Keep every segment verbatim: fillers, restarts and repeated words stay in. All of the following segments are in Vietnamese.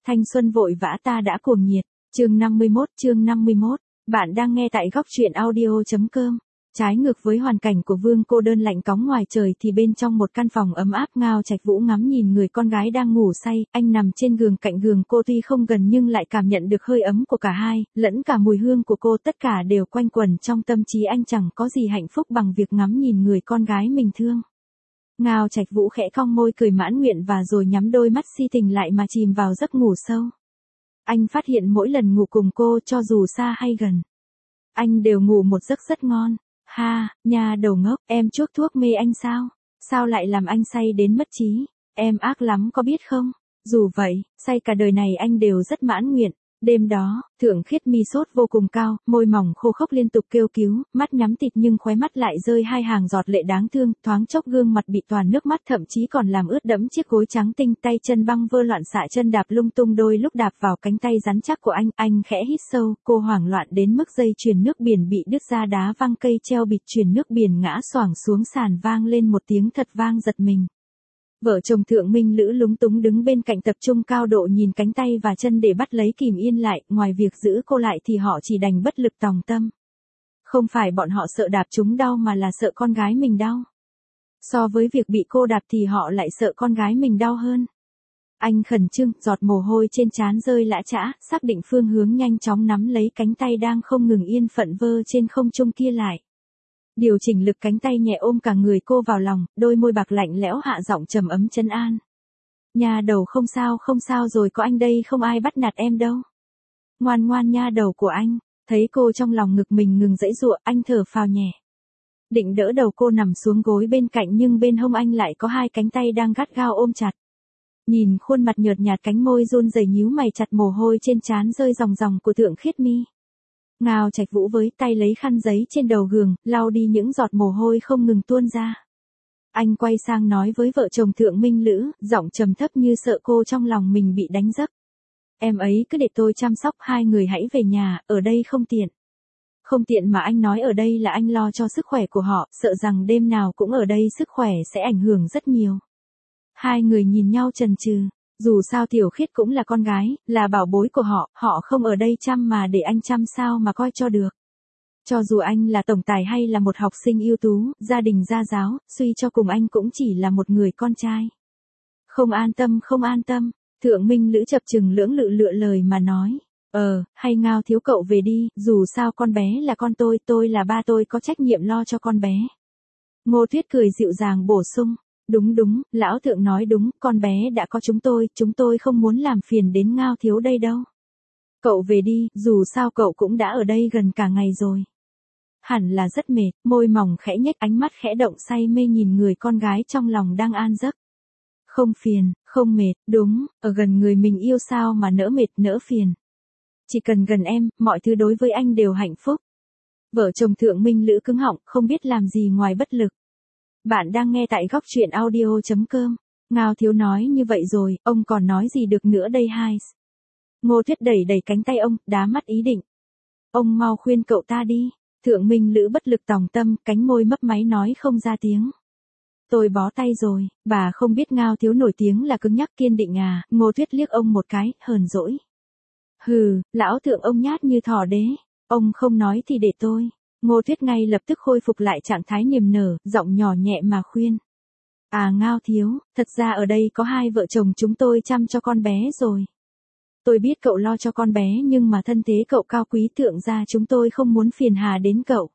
Thanh xuân vội vã ta đã cuồng nhiệt. Chương năm mươi mốt, chương năm mươi mốt. Bạn đang nghe tại góc truyện audio chấm com. Trái ngược với hoàn cảnh của Vương cô đơn lạnh cóng ngoài trời thì bên trong một căn phòng ấm áp, Ngao Trạch Vũ ngắm nhìn người con gái đang ngủ say, anh nằm trên giường cạnh giường cô, tuy không gần nhưng lại cảm nhận được hơi ấm của cả hai, lẫn cả mùi hương của cô, tất cả đều quanh quẩn trong tâm trí anh. Chẳng có gì hạnh phúc bằng việc ngắm nhìn người con gái mình thương. Ngao Trạch Vũ khẽ cong môi cười mãn nguyện và rồi nhắm đôi mắt si tình lại mà chìm vào giấc ngủ sâu. Anh phát hiện mỗi lần ngủ cùng cô, cho dù xa hay gần, anh đều ngủ một giấc rất ngon. Ha, nha đầu ngốc, em chuốc thuốc mê anh sao? Sao lại làm anh say đến mất trí? Em ác lắm có biết không? Dù vậy, say cả đời này anh đều rất mãn nguyện. Đêm đó, Thượng Khiết mi sốt vô cùng cao, môi mỏng khô khốc liên tục kêu cứu, mắt nhắm tịt nhưng khóe mắt lại rơi hai hàng giọt lệ đáng thương, thoáng chốc gương mặt bị toàn nước mắt, thậm chí còn làm ướt đẫm chiếc gối trắng tinh, tay chân băng vơ loạn xạ, chân đạp lung tung, đôi lúc đạp vào cánh tay rắn chắc của anh. Anh khẽ hít sâu, cô hoảng loạn đến mức dây chuyền nước biển bị đứt ra, đá văng cây treo bịt chuyền nước biển ngã xoảng xuống sàn, vang lên một tiếng thật vang giật mình. Vợ chồng Thượng Minh Lữ lúng túng đứng bên cạnh, tập trung cao độ nhìn cánh tay và chân để bắt lấy kìm yên lại, ngoài việc giữ cô lại thì họ chỉ đành bất lực tòng tâm. Không phải bọn họ sợ đạp chúng đau mà là sợ con gái mình đau. So với việc bị cô đạp thì họ lại sợ con gái mình đau hơn. Anh khẩn trương, giọt mồ hôi trên trán rơi lã chã, xác định phương hướng, nhanh chóng nắm lấy cánh tay đang không ngừng yên phận vơ trên không trung kia lại. Điều chỉnh lực, cánh tay nhẹ ôm cả người cô vào lòng, đôi môi bạc lạnh lẽo hạ giọng trầm ấm trấn an. Nha đầu không sao không sao rồi, có anh đây, không ai bắt nạt em đâu. Ngoan ngoan nha đầu của anh. Thấy cô trong lòng ngực mình ngừng giãy giụa, anh thở phào nhẹ. Định đỡ đầu cô nằm xuống gối bên cạnh nhưng bên hông anh lại có hai cánh tay đang gắt gao ôm chặt. Nhìn khuôn mặt nhợt nhạt, cánh môi run rẩy, nhíu mày chặt, mồ hôi trên trán rơi ròng ròng của Thượng Khiết mi. Ngao Trạch Vũ với tay lấy khăn giấy trên đầu gường, lau đi những giọt mồ hôi không ngừng tuôn ra. Anh quay sang nói với vợ chồng Thượng Minh Lữ, giọng trầm thấp như sợ cô trong lòng mình bị đánh giấc. Em ấy cứ để tôi chăm sóc, hai người hãy về nhà, ở đây không tiện. Không tiện mà anh nói ở đây là anh lo cho sức khỏe của họ, sợ rằng đêm nào cũng ở đây sức khỏe sẽ ảnh hưởng rất nhiều. Hai người nhìn nhau chần chừ. Dù sao Tiểu Khiết cũng là con gái, là bảo bối của họ, họ không ở đây chăm mà để anh chăm sao mà coi cho được. Cho dù anh là tổng tài hay là một học sinh ưu tú, gia đình gia giáo, suy cho cùng anh cũng chỉ là một người con trai. Không an tâm, không an tâm. Thượng Minh Lữ chập chừng lưỡng lự lựa lời mà nói. Ờ, hay Ngao thiếu cậu về đi, dù sao con bé là con tôi, tôi là ba, tôi có trách nhiệm lo cho con bé. Ngô Tuyết cười dịu dàng bổ sung. Đúng đúng, lão Thượng nói đúng, con bé đã có chúng tôi, chúng tôi không muốn làm phiền đến Ngao thiếu đây đâu. Cậu về đi, dù sao cậu cũng đã ở đây gần cả ngày rồi. Hẳn là rất mệt, môi mỏng khẽ nhếch, ánh mắt khẽ động say mê nhìn người con gái trong lòng đang an giấc. Không phiền, không mệt, đúng, ở gần người mình yêu sao mà nỡ mệt nỡ phiền. Chỉ cần gần em, mọi thứ đối với anh đều hạnh phúc. Vợ chồng Thượng Minh Lữ cứng họng, không biết làm gì ngoài bất lực. Bạn đang nghe tại góc truyện audio chấm com. Ngao thiếu nói như vậy rồi, ông còn nói gì được nữa đây hai. Ngô Tuyết đẩy đẩy cánh tay ông, đá mắt ý định. Ông mau khuyên cậu ta đi. Thượng Minh Lữ bất lực tòng tâm, cánh môi mấp máy nói không ra tiếng. Tôi bó tay rồi, bà không biết Ngao thiếu nổi tiếng là cứng nhắc kiên định à? Ngô Tuyết liếc ông một cái, hờn dỗi. Hừ, lão Thượng ông nhát như thỏ đế. Ông không nói thì để tôi. Ngô Tuyết ngay lập tức khôi phục lại trạng thái niềm nở, giọng nhỏ nhẹ mà khuyên. À Ngao thiếu, thật ra ở đây có hai vợ chồng chúng tôi chăm cho con bé rồi. Tôi biết cậu lo cho con bé nhưng mà thân thế cậu cao quý, Thượng gia chúng tôi không muốn phiền hà đến cậu.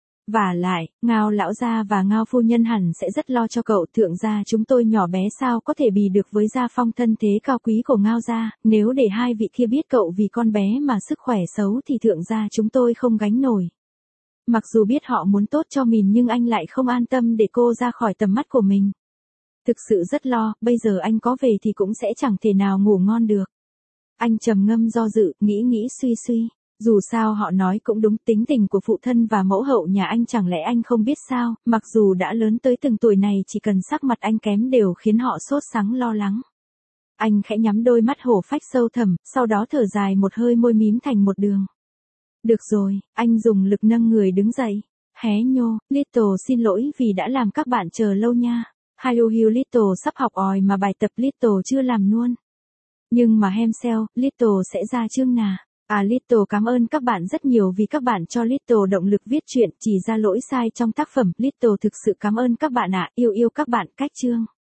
Vả lại, Ngao lão gia và Ngao phu nhân hẳn sẽ rất lo cho cậu, Thượng gia chúng tôi nhỏ bé sao có thể bì được với gia phong thân thế cao quý của Ngao gia, nếu để hai vị kia biết cậu vì con bé mà sức khỏe xấu thì Thượng gia chúng tôi không gánh nổi. Mặc dù biết họ muốn tốt cho mình nhưng anh lại không an tâm để cô ra khỏi tầm mắt của mình. Thực sự rất lo, bây giờ anh có về thì cũng sẽ chẳng thể nào ngủ ngon được. Anh trầm ngâm do dự, nghĩ nghĩ suy suy. Dù sao họ nói cũng đúng, tính tình của phụ thân và mẫu hậu nhà anh chẳng lẽ anh không biết sao, mặc dù đã lớn tới từng tuổi này chỉ cần sắc mặt anh kém đều khiến họ sốt sắng lo lắng. Anh khẽ nhắm đôi mắt hổ phách sâu thẳm, sau đó thở dài một hơi, môi mím thành một đường. Được rồi, anh dùng lực nâng người đứng dậy. Hé nhô, Little xin lỗi vì đã làm các bạn chờ lâu nha. Hello Little sắp học òi mà bài tập Little chưa làm luôn. Nhưng mà hem sale, Little sẽ ra chương nào? À Little cảm ơn các bạn rất nhiều vì các bạn cho Little động lực viết truyện, chỉ ra lỗi sai trong tác phẩm. Little thực sự cảm ơn các bạn ạ, yêu yêu các bạn. Cách chương.